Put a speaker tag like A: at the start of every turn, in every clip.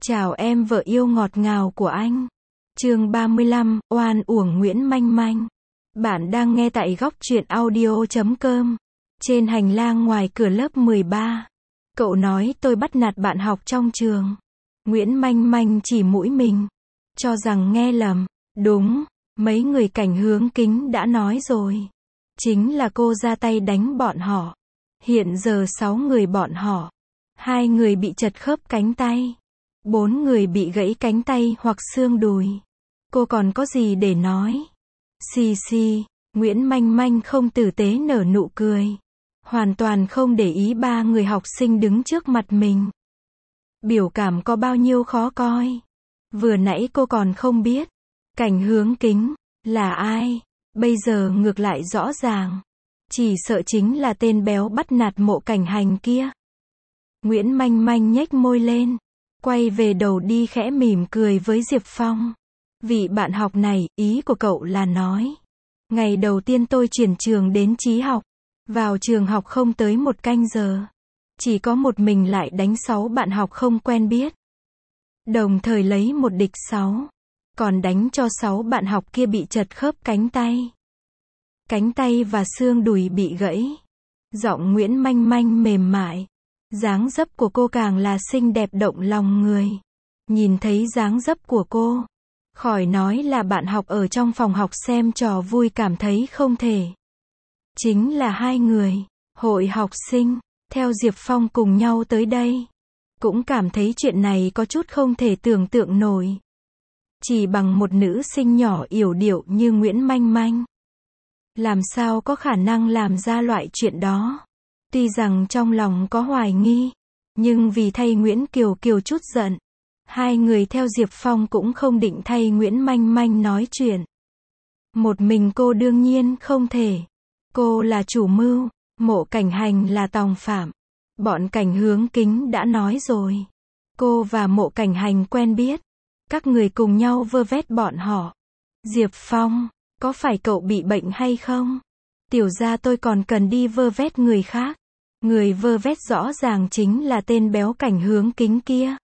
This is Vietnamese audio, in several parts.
A: Chào em vợ yêu ngọt ngào của anh. Chương 35, oan uổng Nguyễn Manh Manh. Bạn đang nghe tại góc truyện audio.com. Trên hành lang ngoài cửa lớp 13. Cậu nói tôi bắt nạt bạn học trong trường. Nguyễn Manh Manh chỉ mũi mình. Cho rằng nghe lầm. Đúng, mấy người cảnh hướng kính đã nói rồi. Chính là cô ra tay đánh bọn họ. Hiện giờ 6 người bọn họ. 2 người bị chật khớp cánh tay. 4 người bị gãy cánh tay hoặc xương đùi. Cô còn có gì để nói? Xì xì, Nguyễn Manh Manh không tử tế nở nụ cười. Hoàn toàn không để ý 3 người học sinh đứng trước mặt mình. Biểu cảm có bao nhiêu khó coi. Vừa nãy cô còn không biết. Cảnh hướng kính là ai? Bây giờ ngược lại rõ ràng. Chỉ sợ chính là tên béo bắt nạt Mộ Cảnh Hành kia. Nguyễn Manh Manh nhếch môi lên. Quay về đầu đi khẽ mỉm cười với Diệp Phong. Vị bạn học này, ý của cậu là nói. Ngày đầu tiên tôi chuyển trường đến Trí học. Vào trường học không tới 1 canh giờ. Chỉ có một mình lại đánh 6 bạn học không quen biết. Đồng thời lấy 1 địch 6. Còn đánh cho 6 bạn học kia bị chật khớp cánh tay. Cánh tay và xương đùi bị gãy. Giọng Nguyễn Manh Manh mềm mại. Dáng dấp của cô càng là xinh đẹp động lòng người. Nhìn thấy dáng dấp của cô, khỏi nói là bạn học ở trong phòng học xem trò vui cảm thấy không thể. Chính là 2 người, hội học sinh, theo Diệp Phong cùng nhau tới đây. Cũng cảm thấy chuyện này có chút không thể tưởng tượng nổi. Chỉ bằng một nữ sinh nhỏ yểu điệu như Nguyễn Manh Manh. Làm sao có khả năng làm ra loại chuyện đó? Tuy rằng trong lòng có hoài nghi, nhưng vì thay Nguyễn Kiều Kiều chút giận, 2 người theo Diệp Phong cũng không định thay Nguyễn Manh Manh nói chuyện. Một mình cô đương nhiên không thể. Cô là chủ mưu, Mộ Cảnh Hành là tòng phạm. Bọn cảnh hướng kính đã nói rồi. Cô và Mộ Cảnh Hành quen biết. Các người cùng nhau vơ vét bọn họ. Diệp Phong, có phải cậu bị bệnh hay không? Tiểu gia tôi còn cần đi vơ vét người khác. Người vơ vét rõ ràng chính là tên béo cảnh hướng kính kia.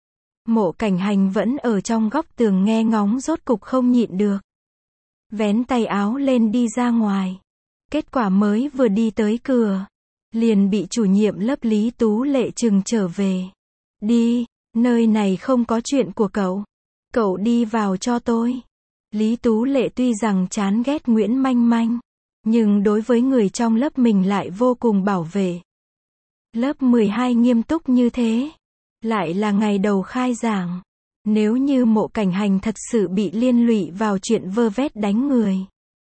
A: Mộ Cảnh Hành vẫn ở trong góc tường nghe ngóng rốt cục không nhịn được. Vén tay áo lên đi ra ngoài. Kết quả mới vừa đi tới cửa. Liền bị chủ nhiệm lớp Lý Tú Lệ trừng trở về. Đi, nơi này không có chuyện của cậu. Cậu đi vào cho tôi. Lý Tú Lệ tuy rằng chán ghét Nguyễn Manh Manh. Nhưng đối với người trong lớp mình lại vô cùng bảo vệ. Lớp 12 nghiêm túc như thế. Lại là ngày đầu khai giảng. Nếu như Mộ Cảnh Hành thật sự bị liên lụy vào chuyện vơ vét đánh người.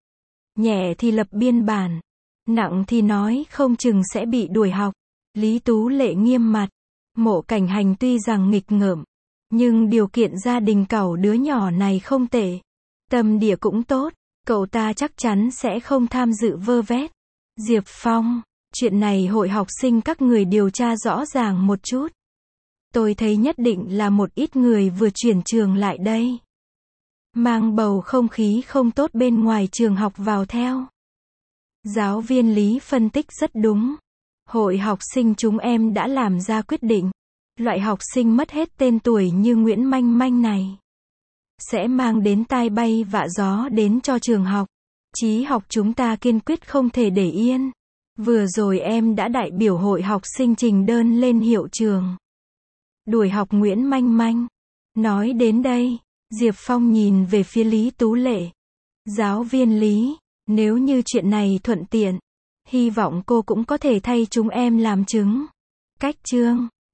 A: Nhẹ thì lập biên bản. Nặng thì nói không chừng sẽ bị đuổi học. Lý Tú Lệ nghiêm mặt. Mộ Cảnh Hành tuy rằng nghịch ngợm. Nhưng điều kiện gia đình cậu đứa nhỏ này không tệ. Tâm địa cũng tốt. Cậu ta chắc chắn sẽ không tham dự vơ vét. Diệp Phong, chuyện này hội học sinh các người điều tra rõ ràng một chút. Tôi thấy nhất định là một ít người vừa chuyển trường lại đây. Mang bầu không khí không tốt bên ngoài trường học vào theo. Giáo viên Lý phân tích rất đúng. Hội học sinh chúng em đã làm ra quyết định. Loại học sinh mất hết tên tuổi như Nguyễn Manh Manh này. Sẽ mang đến tai bay vạ gió đến cho trường học. Trí học chúng ta kiên quyết không thể để yên. Vừa rồi em đã đại biểu hội học sinh trình đơn lên hiệu trường. Đuổi học Nguyễn Manh Manh. Nói đến đây, Diệp Phong nhìn về phía Lý Tú Lệ. Giáo viên Lý, nếu như chuyện này thuận tiện, hy vọng cô cũng có thể thay chúng em làm chứng. Cách chương